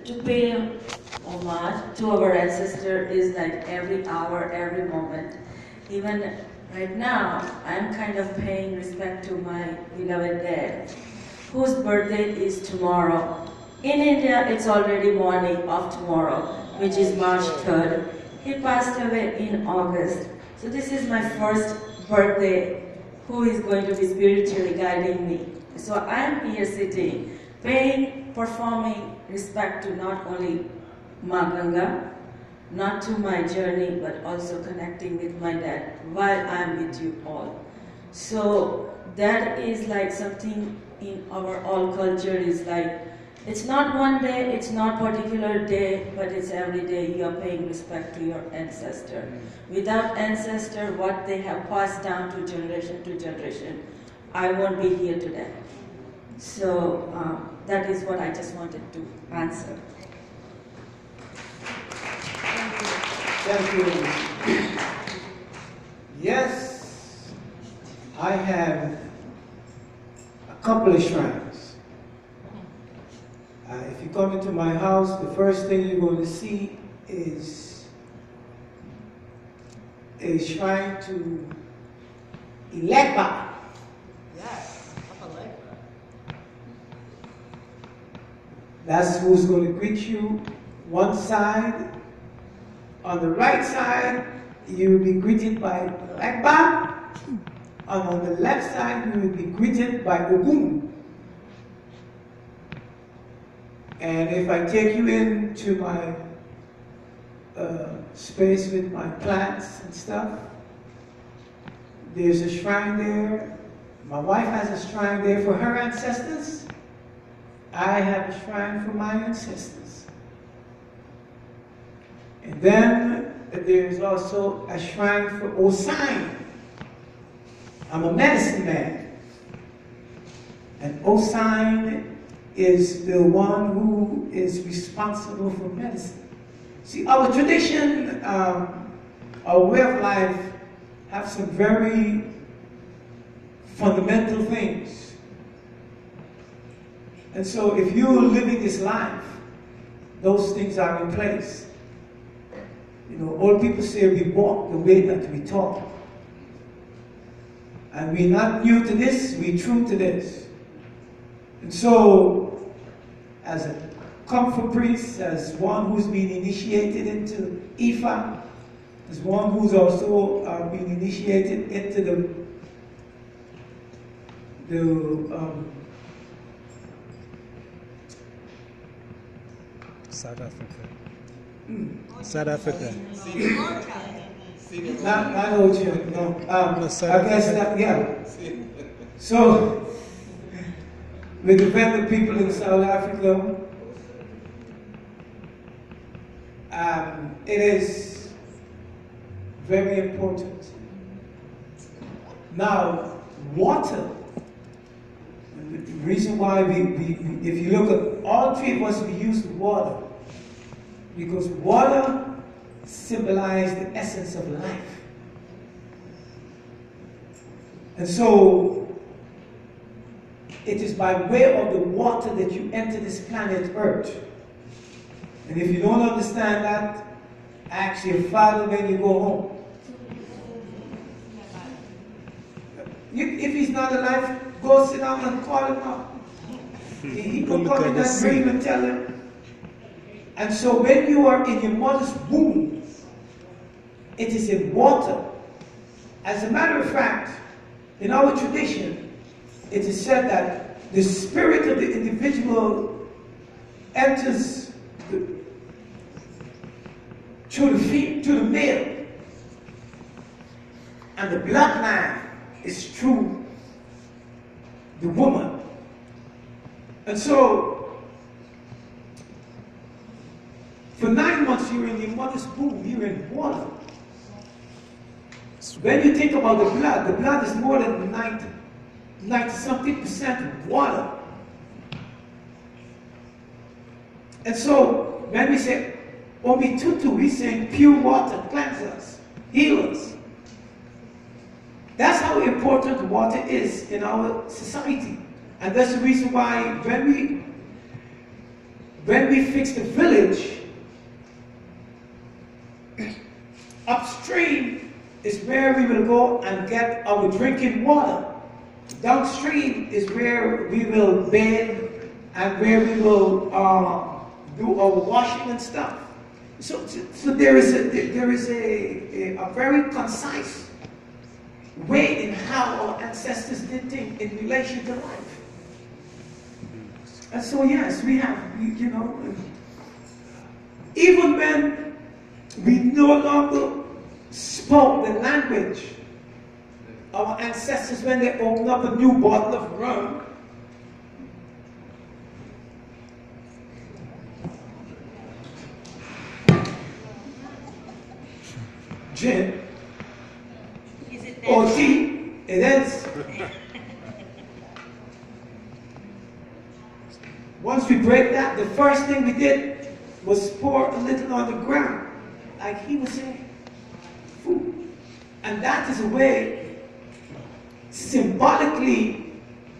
to pay homage to our ancestor is like every hour, every moment. Even right now, I'm kind of paying respect to my beloved dad, whose birthday is tomorrow. In India, it's already morning of tomorrow, which is March 3rd. He passed away in August. So this is my first birthday, who is going to be spiritually guiding me. So I'm here sitting, paying, performing respect to not only Ma Ganga, not to my journey, but also connecting with my dad while I'm with you all. So that is like something in our all culture is like, it's not one day, it's not particular day, but it's every day you are paying respect to your ancestor. Without ancestor, what they have passed down to generation, I won't be here today. So that is what I just wanted to answer. Thank you. Yes, I have a couple of shrines. If you come into my house, the first thing you're going to see is a shrine to Ilegba. Yes, Papa Legba. That's who's going to greet you one side. On the right side, you will be greeted by Legba. And on the left side, you will be greeted by Ogun. And if I take you into my space with my plants and stuff, there's a shrine there. My wife has a shrine there for her ancestors. I have a shrine for my ancestors. And then there's also a shrine for Osine. I'm a medicine man. And Osine is the one who is responsible for medicine. See, our tradition, our way of life, have some very fundamental things. And so if you're living this life, those things are in place. You know, old people say we walk the way that we talk. And we're not new to this, we're true to this. And so, as a comfort priest, as one who's been initiated into Ifa, as one who's also been initiated into South Africa. South Africa. Not Ocean, no. No, I South guess Africa. that, yeah. So, with the Venda people in South Africa, it is very important. Now, water, the reason why if you look at all three of us, we use water, because water symbolizes the essence of life. And so, it is by way of the water that you enter this planet Earth. And if you don't understand that, ask your father when you go home. If he's not alive, go sit down and call him up. He can come in that dream and tell him. And so when you are in your mother's womb, it is in water. As a matter of fact, in our tradition, it is said that the spirit of the individual enters through the male, and the bloodline is through the woman. And so, for 9 months you're in your mother's womb, you're in water. When you think about the blood is more than 90-something% water. And so, when we say Omi Tutu, we say pure water, cleanse us, heal us. That's how important water is in our society. And that's the reason why when when we fix the village, upstream is where we will go and get our drinking water. Downstream is where we will bathe and where we will do our washing and stuff. So there is a very concise way in how our ancestors did things in relation to life. And so yes, we have, you know, even when we no longer spoke the language, our ancestors, when they opened up a new bottle of rum, gin, or tea, it is. Once we break that, the first thing we did was pour a little on the ground, like he was saying, food. And that is a way, symbolically,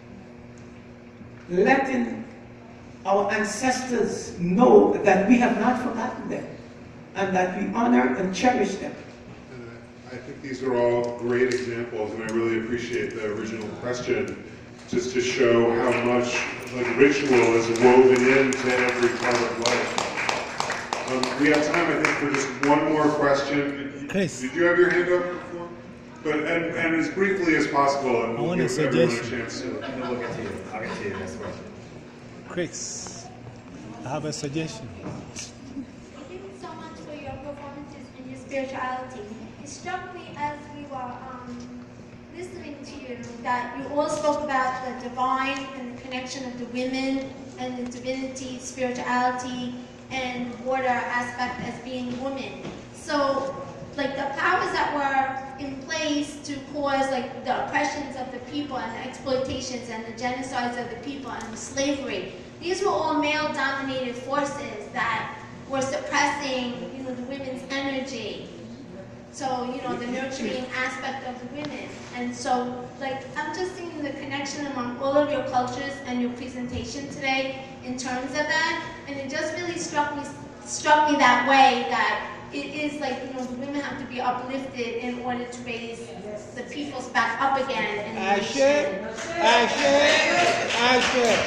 letting our ancestors know that we have not forgotten them, and that we honor and cherish them. I think these are all great examples, and I really appreciate the original question, just to show how much ritual is woven into every part of life. We have time, I think, for just one more question. Chris. Did you have your hand up before? But and as briefly as possible, and we'll give everyone a chance to. We'll get to you. I'll get to you next question. Chris, I have a suggestion. Thank you so much for your performances and your spirituality. It struck me as we were listening to you that you all spoke about the divine and the connection of the women and the divinity, spirituality, and water aspect as being women. So, like the powers that were in place to cause like the oppressions of the people and the exploitations and the genocides of the people and the slavery, these were all male-dominated forces that were suppressing, you know, the women's energy. So, you know, the nurturing aspect of the women. And so, like, I'm just seeing the connection among all of your cultures and your presentation today in terms of that. And it just really struck me that way, that it is like, you know, the women have to be uplifted in order to raise the peoples back up again. And